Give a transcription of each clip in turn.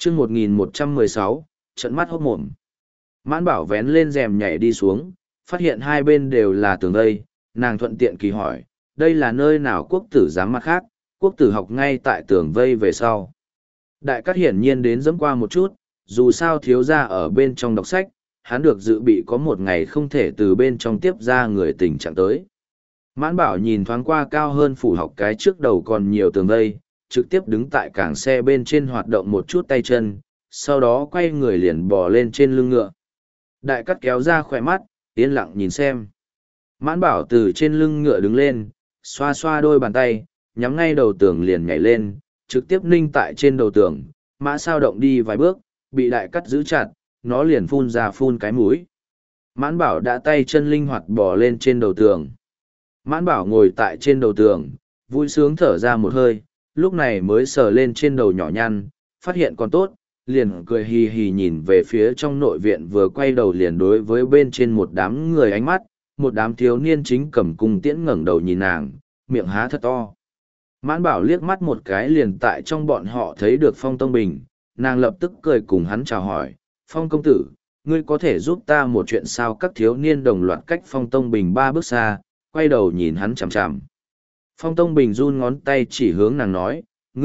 chương 1116, trận mắt hốc mồm. Mãn Bảo vén lên rèm nhảy đi xuống, phát hiện hai bên đều là tường vây, nàng thuận tiện kỳ hỏi, đây là nơi nào quốc tử giám mặt khác, quốc tử học ngay tại tường vây về sau. Đại cát hiển nhiên đến dẫm qua một chút, dù sao thiếu gia ở bên trong đọc sách, hắn được dự bị có một ngày không thể từ bên trong tiếp ra người tình trạng tới. Mãn Bảo nhìn thoáng qua cao hơn phủ học cái trước đầu còn nhiều tường vây, trực tiếp đứng tại cảng xe bên trên hoạt động một chút tay chân, sau đó quay người liền bò lên trên lưng ngựa. Đại cát kéo ra khỏe mắt, yên lặng nhìn xem. Mãn Bảo từ trên lưng ngựa đứng lên, xoa xoa đôi bàn tay, nhắm ngay đầu tường liền nhảy lên, trực tiếp ninh tại trên đầu tường, mã sao động đi vài bước, bị đại cát giữ chặt, nó liền phun ra phun cái mũi. Mãn Bảo đã tay chân linh hoạt bò lên trên đầu tường. Mãn Bảo ngồi tại trên đầu tường, vui sướng thở ra một hơi, lúc này mới sờ lên trên đầu nhỏ nhăn, phát hiện còn tốt, liền cười hì hì nhìn về phía trong nội viện, vừa quay đầu liền đối với bên trên một đám người ánh mắt, một đám thiếu niên chính cầm cung tiễn ngẩng đầu nhìn nàng, miệng há thật to. Mãn Bảo liếc mắt một cái liền tại trong bọn họ thấy được Phong Tông Bình, nàng lập tức cười cùng hắn chào hỏi, Phong công tử, ngươi có thể giúp ta một chuyện sao? Các thiếu niên đồng loạt cách Phong Tông Bình 3 bước xa, quay đầu nhìn hắn chằm chằm. Phong Tông Bình run ngón tay chỉ hướng nàng nói,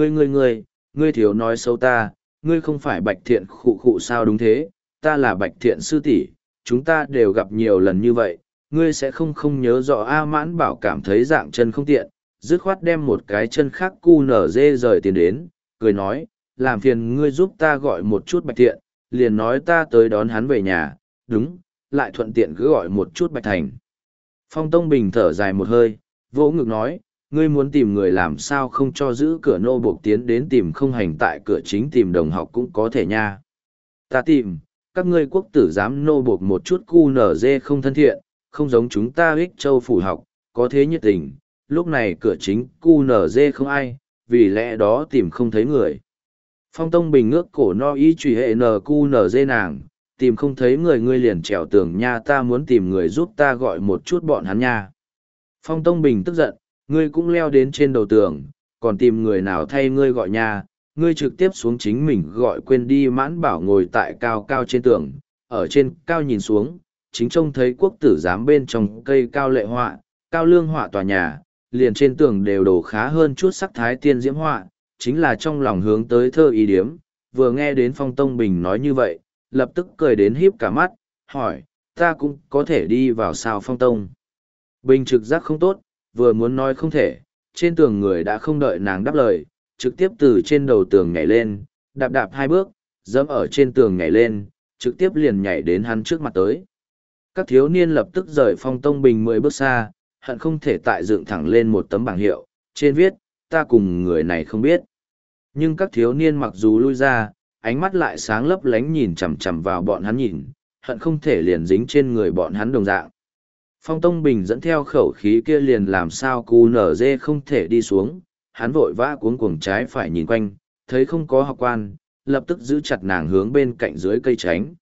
ngươi thiếu nói xấu ta, ngươi không phải Bạch Thiện khụ khụ sao? Đúng thế, ta là Bạch Thiện sư tỷ, chúng ta đều gặp nhiều lần như vậy, ngươi sẽ không nhớ rõ. A Mãn Bảo cảm thấy dạng chân không tiện, dứt khoát đem một cái chân khác cu nở dê rời tiền đến, cười nói, làm phiền ngươi giúp ta gọi một chút Bạch Thiện, liền nói ta tới đón hắn về nhà, đúng, lại thuận tiện cứ gọi một chút Bạch Thành. Phong Tông Bình thở dài một hơi, vỗ ngực nói, ngươi muốn tìm người làm sao không cho giữ cửa nô buộc tiến đến tìm, không hành tại cửa chính tìm đồng học cũng có thể nha. Ta tìm, các ngươi quốc tử giám nô buộc một chút cu nở dê không thân thiện, không giống chúng ta Ích Châu phủ học, có thế nhiệt tình, lúc này cửa chính cu nở dê không ai, vì lẽ đó tìm không thấy người. Phong Tông Bình ngước cổ no y truy hệ nờ cu nở dê nàng, tìm không thấy người, ngươi liền trèo tường nha, ta muốn tìm người giúp ta gọi một chút bọn hắn nha. Phong Tông Bình tức giận, ngươi cũng leo đến trên đầu tường, còn tìm người nào thay ngươi gọi nha, ngươi trực tiếp xuống chính mình gọi, quên đi. Mãn Bảo ngồi tại cao cao trên tường, ở trên cao nhìn xuống, chính trông thấy quốc tử giám bên trong cây cao lệ họa, cao lương họa tòa nhà, liền trên tường đều đổ khá hơn chút sắc thái tiên diễm họa, chính là trong lòng hướng tới thơ ý điếm. Vừa nghe đến Phong Tông Bình nói như vậy, lập tức cười đến híp cả mắt, hỏi, ta cũng có thể đi vào sao? Phong Tông Bình trực giác không tốt, vừa muốn nói không thể, trên tường người đã không đợi nàng đáp lời, trực tiếp từ trên đầu tường nhảy lên, đạp đạp 2 bước, dẫm ở trên tường nhảy lên, trực tiếp liền nhảy đến hắn trước mặt tới. Các thiếu niên lập tức rời Phong Tông Bình 10 bước xa, hận không thể tại dựng thẳng lên một tấm bảng hiệu, trên viết, ta cùng người này không biết. Nhưng các thiếu niên mặc dù lui ra, ánh mắt lại sáng lấp lánh nhìn chằm chằm vào bọn hắn nhìn, hận không thể liền dính trên người bọn hắn đồng dạng. Phong Tông Bình dẫn theo khẩu khí kia liền làm sao cu nở dê không thể đi xuống, hắn vội vã cuống cuồng trái phải nhìn quanh, thấy không có học quan, lập tức giữ chặt nàng hướng bên cạnh dưới cây tránh.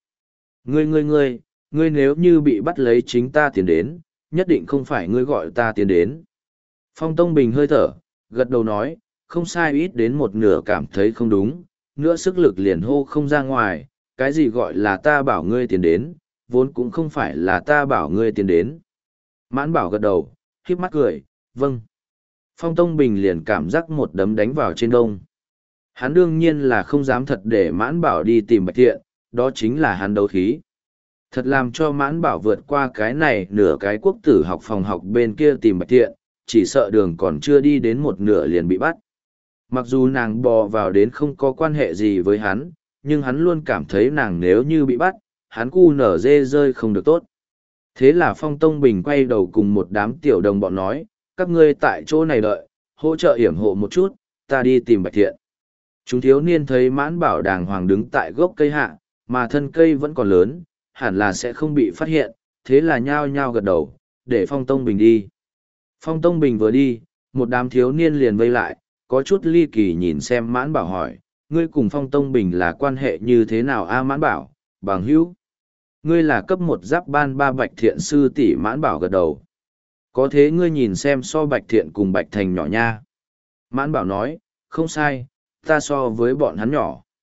Ngươi nếu như bị bắt lấy chính ta tiến đến, nhất định không phải ngươi gọi ta tiến đến. Phong Tông Bình hơi thở, gật đầu nói, không sai, ít đến một nửa cảm thấy không đúng, nữa sức lực liền hô không ra ngoài, cái gì gọi là ta bảo ngươi tiến đến, vốn cũng không phải là ta bảo ngươi tiến đến. Mãn Bảo gật đầu, khiếp mắt cười, vâng. Phong Tông Bình liền cảm giác một đấm đánh vào trên đông. Hắn đương nhiên là không dám thật để Mãn Bảo đi tìm Bạch Thiện, đó chính là hắn đấu khí. Thật làm cho Mãn Bảo vượt qua cái này nửa cái quốc tử học phòng học bên kia tìm Bạch Thiện, chỉ sợ đường còn chưa đi đến một nửa liền bị bắt. Mặc dù nàng bò vào đến không có quan hệ gì với hắn, nhưng hắn luôn cảm thấy nàng nếu như bị bắt, hắn cu nở dê rơi không được tốt. Thế là Phong Tông Bình quay đầu cùng một đám tiểu đồng bọn nói, các ngươi tại chỗ này đợi, hỗ trợ yểm hộ một chút, ta đi tìm Bạch Thiện. Chúng thiếu niên thấy Mãn Bảo đàng hoàng đứng tại gốc cây hạ, mà thân cây vẫn còn lớn, hẳn là sẽ không bị phát hiện, thế là nhao nhao gật đầu, để Phong Tông Bình đi. Phong Tông Bình vừa đi, một đám thiếu niên liền vây lại, có chút ly kỳ nhìn xem Mãn Bảo hỏi, ngươi cùng Phong Tông Bình là quan hệ như thế nào? A Mãn Bảo, bằng hữu. Ngươi là cấp 1 giáp ban 3 Bạch Thiện sư tỷ. Mãn Bảo gật đầu. Có thế ngươi nhìn xem so Bạch Thiện cùng Bạch Thành nhỏ nha. Mãn Bảo nói, không sai, ta so với bọn hắn nhỏ.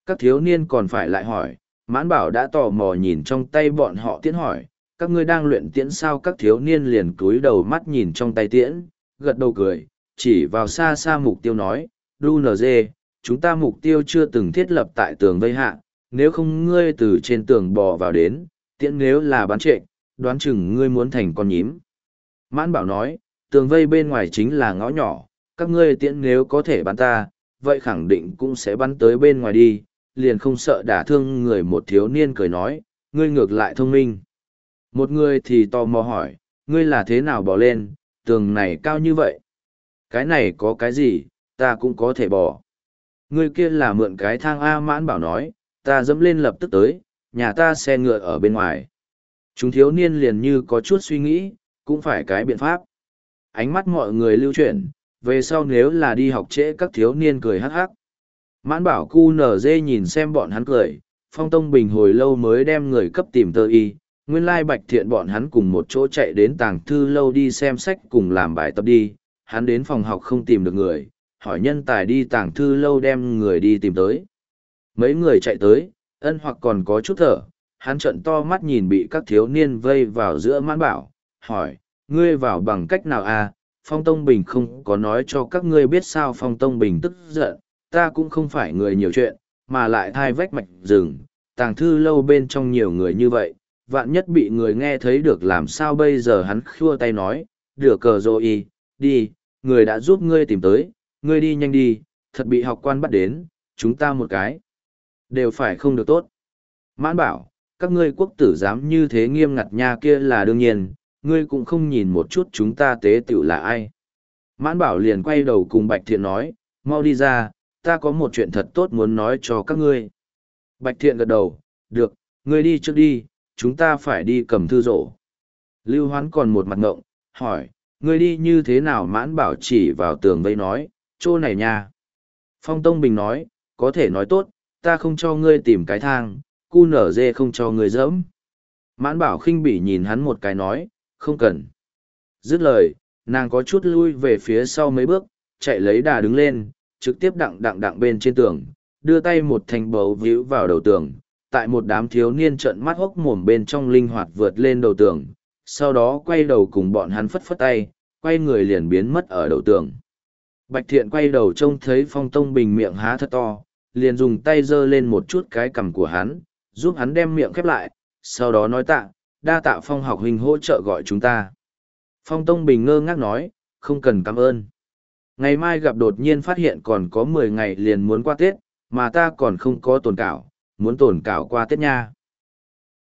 Các thiếu niên còn phải lại hỏi, Mãn Bảo đã tò mò nhìn trong tay bọn họ tiễn hỏi, các ngươi đang luyện tiễn sao? Các thiếu niên liền cúi đầu mắt nhìn trong tay tiễn, gật đầu cười, chỉ vào xa xa mục tiêu nói, DUNG, chúng ta mục tiêu chưa từng thiết lập tại tường vây hạ, nếu không ngươi từ trên tường bò vào đến, tiễn nếu là bắn trệ, đoán chừng ngươi muốn thành con nhím. Mãn Bảo nói, tường vây bên ngoài chính là ngõ nhỏ, các ngươi tiễn nếu có thể bắn ta, vậy khẳng định cũng sẽ bắn tới bên ngoài đi, liền không sợ đả thương người. Một thiếu niên cười nói, ngươi ngược lại thông minh. Một người thì tò mò hỏi, ngươi là thế nào bò lên, tường này cao như vậy? Cái này có cái gì, ta cũng có thể bò. Ngươi kia là mượn cái thang A. Mãn Bảo nói, ta dẫm lên lập tức tới, nhà ta xe ngựa ở bên ngoài. Chúng thiếu niên liền như có chút suy nghĩ, cũng phải cái biện pháp. Ánh mắt mọi người lưu chuyển, về sau nếu là đi học trễ các thiếu niên cười hắc hắc. Mãn Bảo QNZ nhìn xem bọn hắn cười, Phong Tông Bình hồi lâu mới đem người cấp tìm tơ y, nguyên lai Bạch Thiện bọn hắn cùng một chỗ chạy đến tàng thư lâu đi xem sách cùng làm bài tập đi, hắn đến phòng học không tìm được người, hỏi nhân tài đi tàng thư lâu đem người đi tìm tới. Mấy người chạy tới, Ân Hoặc còn có chút thở, hắn trợn to mắt nhìn bị các thiếu niên vây vào giữa Mãn Bảo, hỏi, ngươi vào bằng cách nào à? Phong Tông Bình không có nói cho các ngươi biết sao? Phong Tông Bình tức giận, ta cũng không phải người nhiều chuyện, mà lại thai vách mạch rừng, tàng thư lâu bên trong nhiều người như vậy, vạn nhất bị người nghe thấy được làm sao bây giờ? Hắn khua tay nói, được cờ rồi, đi, người đã giúp ngươi tìm tới, ngươi đi nhanh đi, thật bị học quan bắt đến, chúng ta một cái đều phải không được tốt. Mãn Bảo, các ngươi quốc tử giám như thế nghiêm ngặt nha, kia là đương nhiên, ngươi cũng không nhìn một chút chúng ta tế tựu là ai. Mãn Bảo liền quay đầu cùng Bạch Thiện nói, mau đi ra, ta có một chuyện thật tốt muốn nói cho các ngươi. Bạch Thiện gật đầu, được, ngươi đi trước đi, chúng ta phải đi cầm thư rổ. Lưu Hoán còn một mặt ngộng, hỏi, ngươi đi như thế nào? Mãn Bảo chỉ vào tường vây nói, chỗ này nha. Phong Tông Bình nói, có thể nói tốt, ta không cho ngươi tìm cái thang, cu nở dê không cho ngươi dẫm. Mãn Bảo khinh bỉ nhìn hắn một cái nói, không cần. Dứt lời, nàng có chút lui về phía sau mấy bước, chạy lấy đà đứng lên, trực tiếp đặng bên trên tường, đưa tay một thanh bấu víu vào đầu tường, tại một đám thiếu niên trợn mắt hốc mồm bên trong linh hoạt vượt lên đầu tường, sau đó quay đầu cùng bọn hắn phất phất tay, quay người liền biến mất ở đầu tường. Bạch Thiện quay đầu trông thấy Phong Tông Bình miệng há thật to, liền dùng tay giơ lên một chút cái cằm của hắn, giúp hắn đem miệng khép lại, sau đó nói đa tạ Phong học huynh hỗ trợ gọi chúng ta. Phong Tông Bình ngơ ngác nói, không cần cảm ơn. Ngày mai gặp đột nhiên phát hiện còn có 10 ngày liền muốn qua Tết, mà ta còn không có tồn cảo, muốn tồn cảo qua Tết nha.